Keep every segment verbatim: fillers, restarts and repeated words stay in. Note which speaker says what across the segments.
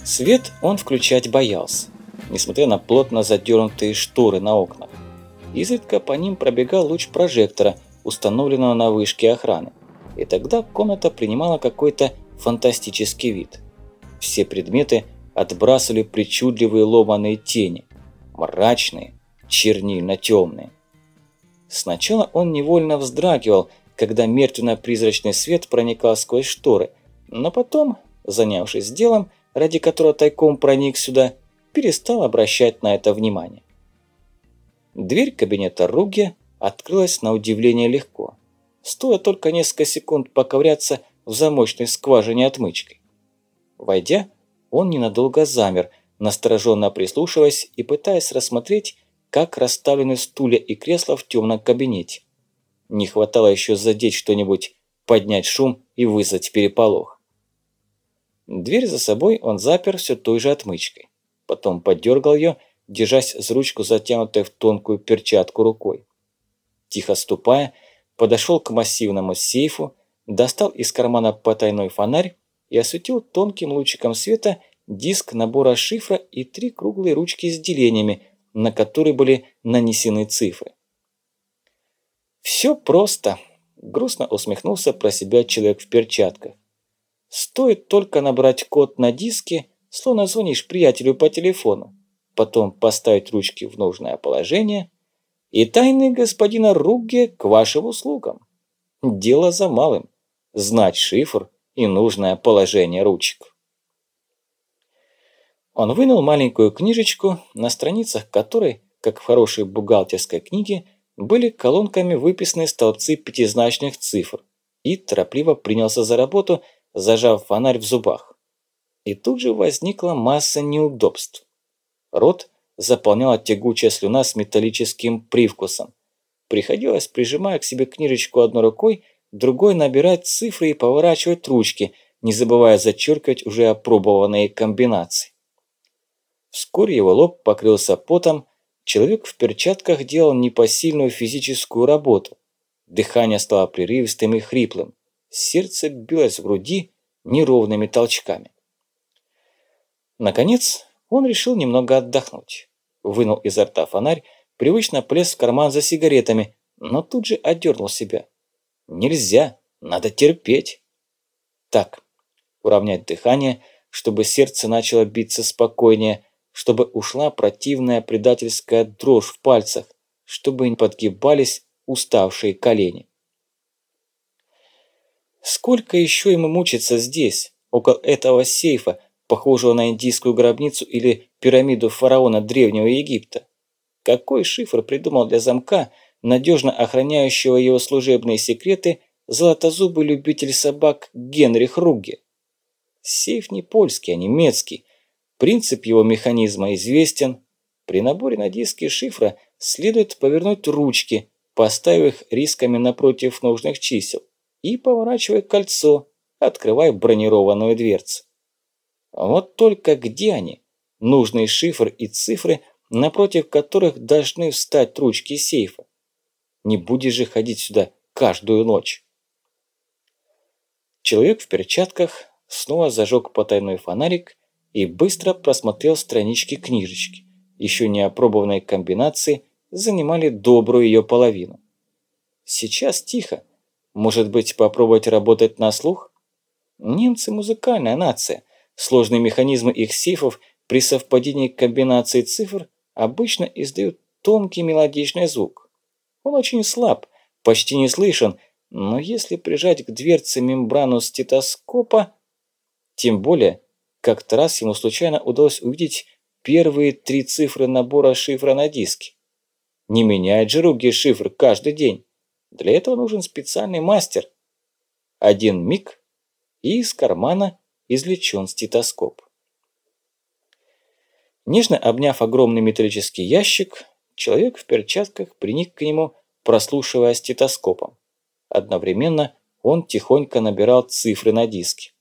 Speaker 1: Свет он включать боялся, несмотря на плотно задернутые шторы на окнах. Изредка по ним пробегал луч прожектора, установленного на вышке охраны, и тогда комната принимала какой-то фантастический вид. Все предметы отбрасывали причудливые ломаные тени, мрачные, чернильно-темные. Сначала он невольно вздрагивал, когда мертвенно-призрачный свет проникал сквозь шторы, но потом, занявшись делом, ради которого тайком проник сюда, перестал обращать на это внимание. Дверь кабинета Ругге открылась на удивление легко. Стоило только несколько секунд поковыряться в замочной скважине отмычкой. Войдя, он ненадолго замер, настороженно прислушиваясь и пытаясь рассмотреть, как расставлены стулья и кресла в темном кабинете. Не хватало еще задеть что-нибудь, поднять шум и вызвать переполох. Дверь за собой он запер все той же отмычкой. Потом подергал ее, держась за ручку, затянутой в тонкую перчатку рукой. Тихо ступая, подошел к массивному сейфу, достал из кармана потайной фонарь и осветил тонким лучиком света диск набора шифра и три круглые ручки с делениями, на которые были нанесены цифры. «Все просто», – грустно усмехнулся про себя человек в перчатках. «Стоит только набрать код на диске, словно звонишь приятелю по телефону, потом поставить ручки в нужное положение, и тайны господина Ругге к вашим услугам. Дело за малым – знать шифр и нужное положение ручек». Он вынул маленькую книжечку, на страницах которой, как в хорошей бухгалтерской книге, были колонками выписаны столбцы пятизначных цифр, и торопливо принялся за работу, зажав фонарь в зубах. И тут же возникла масса неудобств. Рот заполняла тягучая слюна с металлическим привкусом. Приходилось, прижимая к себе книжечку одной рукой, другой набирать цифры и поворачивать ручки, не забывая зачеркивать уже опробованные комбинации. Вскоре его лоб покрылся потом, человек в перчатках делал непосильную физическую работу. Дыхание стало прерывистым и хриплым, сердце билось в груди неровными толчками. Наконец, он решил немного отдохнуть. Вынул изо рта фонарь, привычно полез в карман за сигаретами, но тут же отдернул себя. Нельзя, надо терпеть. Так, уравнять дыхание, чтобы сердце начало биться спокойнее, чтобы ушла противная предательская дрожь в пальцах, чтобы не подгибались уставшие колени. Сколько еще ему мучиться здесь, около этого сейфа, похожего на индийскую гробницу или пирамиду фараона Древнего Египта? Какой шифр придумал для замка, надежно охраняющего его служебные секреты, золотозубый любитель собак Генрих Ругге? Сейф не польский, а немецкий. Принцип его механизма известен. При наборе на диски шифра следует повернуть ручки, поставив их рисками напротив нужных чисел, и поворачивая кольцо, открывая бронированную дверцу. Вот только где они, нужный шифр и цифры, напротив которых должны встать ручки сейфа? Не будешь же ходить сюда каждую ночь. Человек в перчатках снова зажег потайной фонарик и быстро просмотрел странички книжечки. Еще не опробованные комбинации занимали добрую ее половину. Сейчас тихо. Может быть, попробовать работать на слух? Немцы музыкальная нация. Сложные механизмы их сейфов при совпадении комбинаций цифр обычно издают тонкий мелодичный звук. Он очень слаб, почти не слышен, но если прижать к дверце мембрану стетоскопа, тем более, как-то раз ему случайно удалось увидеть первые три цифры набора шифра на диске. Не меняет же Ругге шифр каждый день. Для этого нужен специальный мастер. Один миг, и из кармана извлечен стетоскоп. Нежно обняв огромный металлический ящик, человек в перчатках приник к нему, прослушивая стетоскопом. Одновременно он тихонько набирал цифры на диске.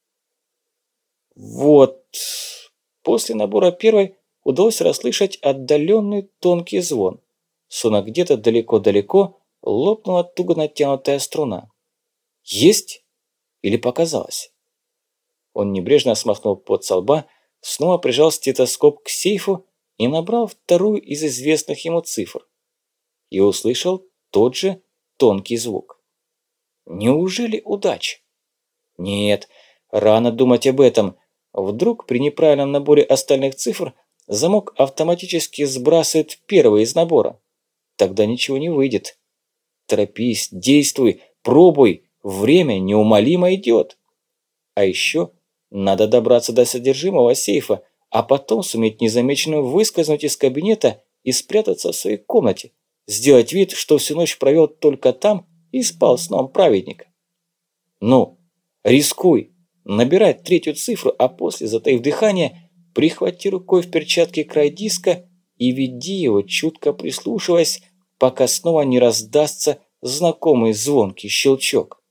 Speaker 1: Вот. После набора первой удалось расслышать отдаленный тонкий звон, словно где-то далеко-далеко лопнула туго натянутая струна. Есть? Или показалось? Он небрежно смахнул пот со лба, снова прижал стетоскоп к сейфу и набрал вторую из известных ему цифр. И услышал тот же тонкий звук. Неужели удача? Нет, рано думать об этом. Вдруг при неправильном наборе остальных цифр замок автоматически сбрасывает первый из набора. Тогда ничего не выйдет. Торопись, действуй, пробуй, время неумолимо идет. А еще надо добраться до содержимого сейфа, а потом суметь незамеченным выскользнуть из кабинета и спрятаться в своей комнате, сделать вид, что всю ночь провел только там и спал сном праведника. Ну, рискуй, набирай третью цифру, а после, затаив дыхание, прихвати рукой в перчатке край диска и веди его, чутко прислушиваясь, пока снова не раздастся знакомый звонкий щелчок.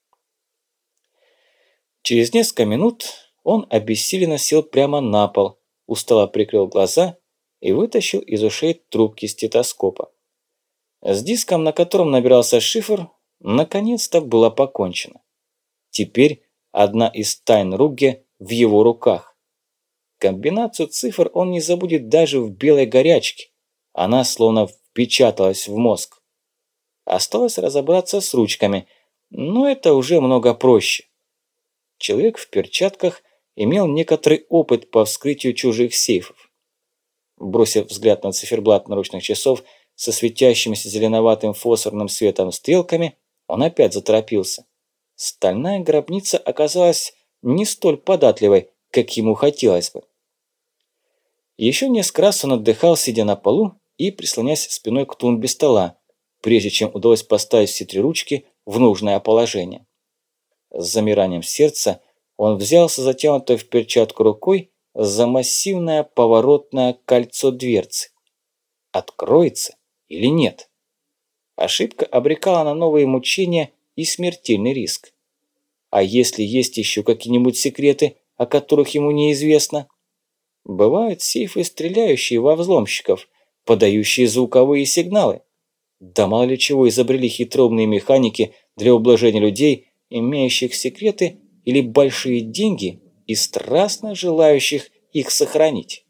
Speaker 1: Через несколько минут он обессиленно сел прямо на пол, устало прикрыл глаза и вытащил из ушей трубки стетоскопа. С диском, на котором набирался шифр, наконец-то было покончено. Теперь одна из тайн Ругге в его руках. Комбинацию цифр он не забудет даже в белой горячке. Она словно впечаталась в мозг. Осталось разобраться с ручками, но это уже много проще. Человек в перчатках имел некоторый опыт по вскрытию чужих сейфов. Бросив взгляд на циферблат наручных часов со светящимися зеленоватым фосфорным светом стрелками, он опять заторопился. Стальная гробница оказалась не столь податливой, как ему хотелось бы. Еще несколько раз он отдыхал, сидя на полу и прислонясь спиной к тумбе стола, прежде чем удалось поставить все три ручки в нужное положение. С замиранием сердца он взялся затянутой в перчатку рукой за массивное поворотное кольцо дверцы. Откроется или нет? Ошибка обрекала на новые мучения и смертельный риск. А если есть еще какие-нибудь секреты, о которых ему неизвестно? Бывают сейфы, стреляющие во взломщиков, подающие звуковые сигналы. Да мало ли чего изобрели хитроумные механики для ублажения людей, имеющих секреты или большие деньги и страстно желающих их сохранить.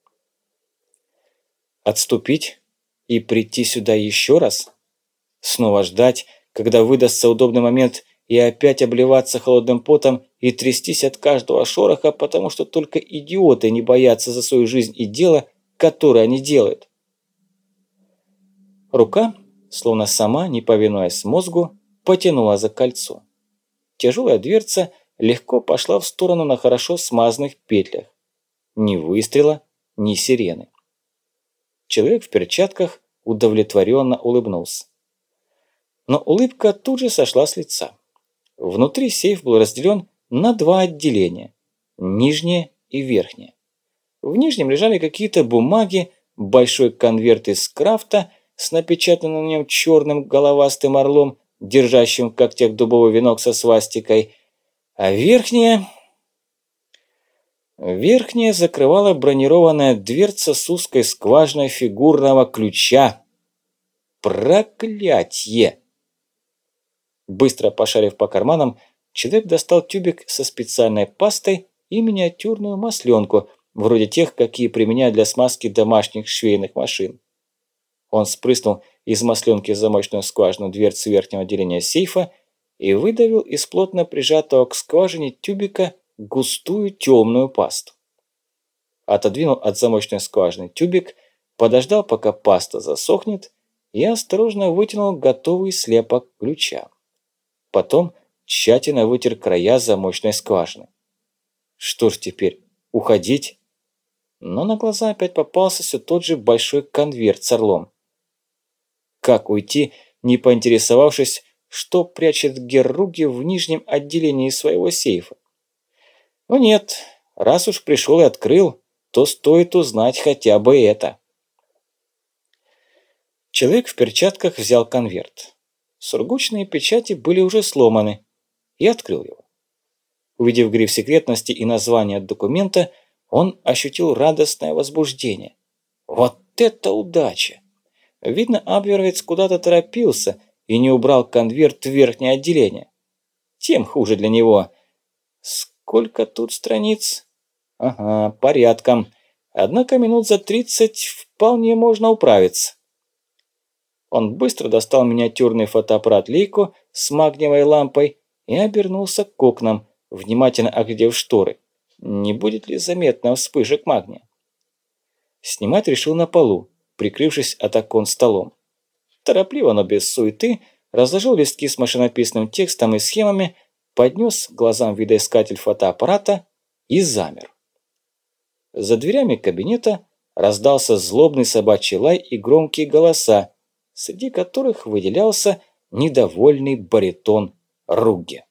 Speaker 1: Отступить и прийти сюда еще раз? Снова ждать, когда выдастся удобный момент, и опять обливаться холодным потом и трястись от каждого шороха, потому что только идиоты не боятся за свою жизнь и дело, которое они делают. Рука, словно сама, не повинуясь мозгу, потянула за кольцо. Тяжелая дверца легко пошла в сторону на хорошо смазанных петлях. Ни выстрела, ни сирены. Человек в перчатках удовлетворенно улыбнулся. Но улыбка тут же сошла с лица. Внутри сейф был разделен на два отделения – нижнее и верхнее. В нижнем лежали какие-то бумаги, большой конверт из крафта с напечатанным на нем черным головастым орлом, держащим в когтях дубовый венок со свастикой, а верхнее... Верхнее закрывала бронированная дверца с узкой скважиной фигурного ключа. Проклятье! Быстро пошарив по карманам, человек достал тюбик со специальной пастой и миниатюрную масленку, вроде тех, какие применяют для смазки домашних швейных машин. Он спрыснул из масленки замочную скважину дверцы верхнего отделения сейфа и выдавил из плотно прижатого к скважине тюбика густую темную пасту. Отодвинул от замочной скважины тюбик, подождал, пока паста засохнет, и осторожно вытянул готовый слепок ключа. Потом тщательно вытер края замочной скважины. Что ж теперь, уходить? Но на глаза опять попался все тот же большой конверт с орлом. Как уйти, не поинтересовавшись, что прячет герр Ругге в нижнем отделении своего сейфа? Ну нет, раз уж пришел и открыл, то стоит узнать хотя бы это. Человек в перчатках взял конверт. Сургучные печати были уже сломаны, и открыл его. Увидев гриф секретности и название документа, он ощутил радостное возбуждение. Вот это удача! Видно, Абверовец куда-то торопился и не убрал конверт в верхнее отделение. Тем хуже для него. Сколько тут страниц? Ага, порядком. Однако минут за тридцать вполне можно управиться. Он быстро достал миниатюрный фотоаппарат Leica с магниевой лампой и обернулся к окнам, внимательно оглядев шторы. Не будет ли заметно вспышек магния? Снимать решил на полу, прикрывшись от окон столом. Торопливо, но без суеты, разложил листки с машинописным текстом и схемами, поднес к глазам видоискатель фотоаппарата и замер. За дверями кабинета раздался злобный собачий лай и громкие голоса, среди которых выделялся недовольный баритон Ругге.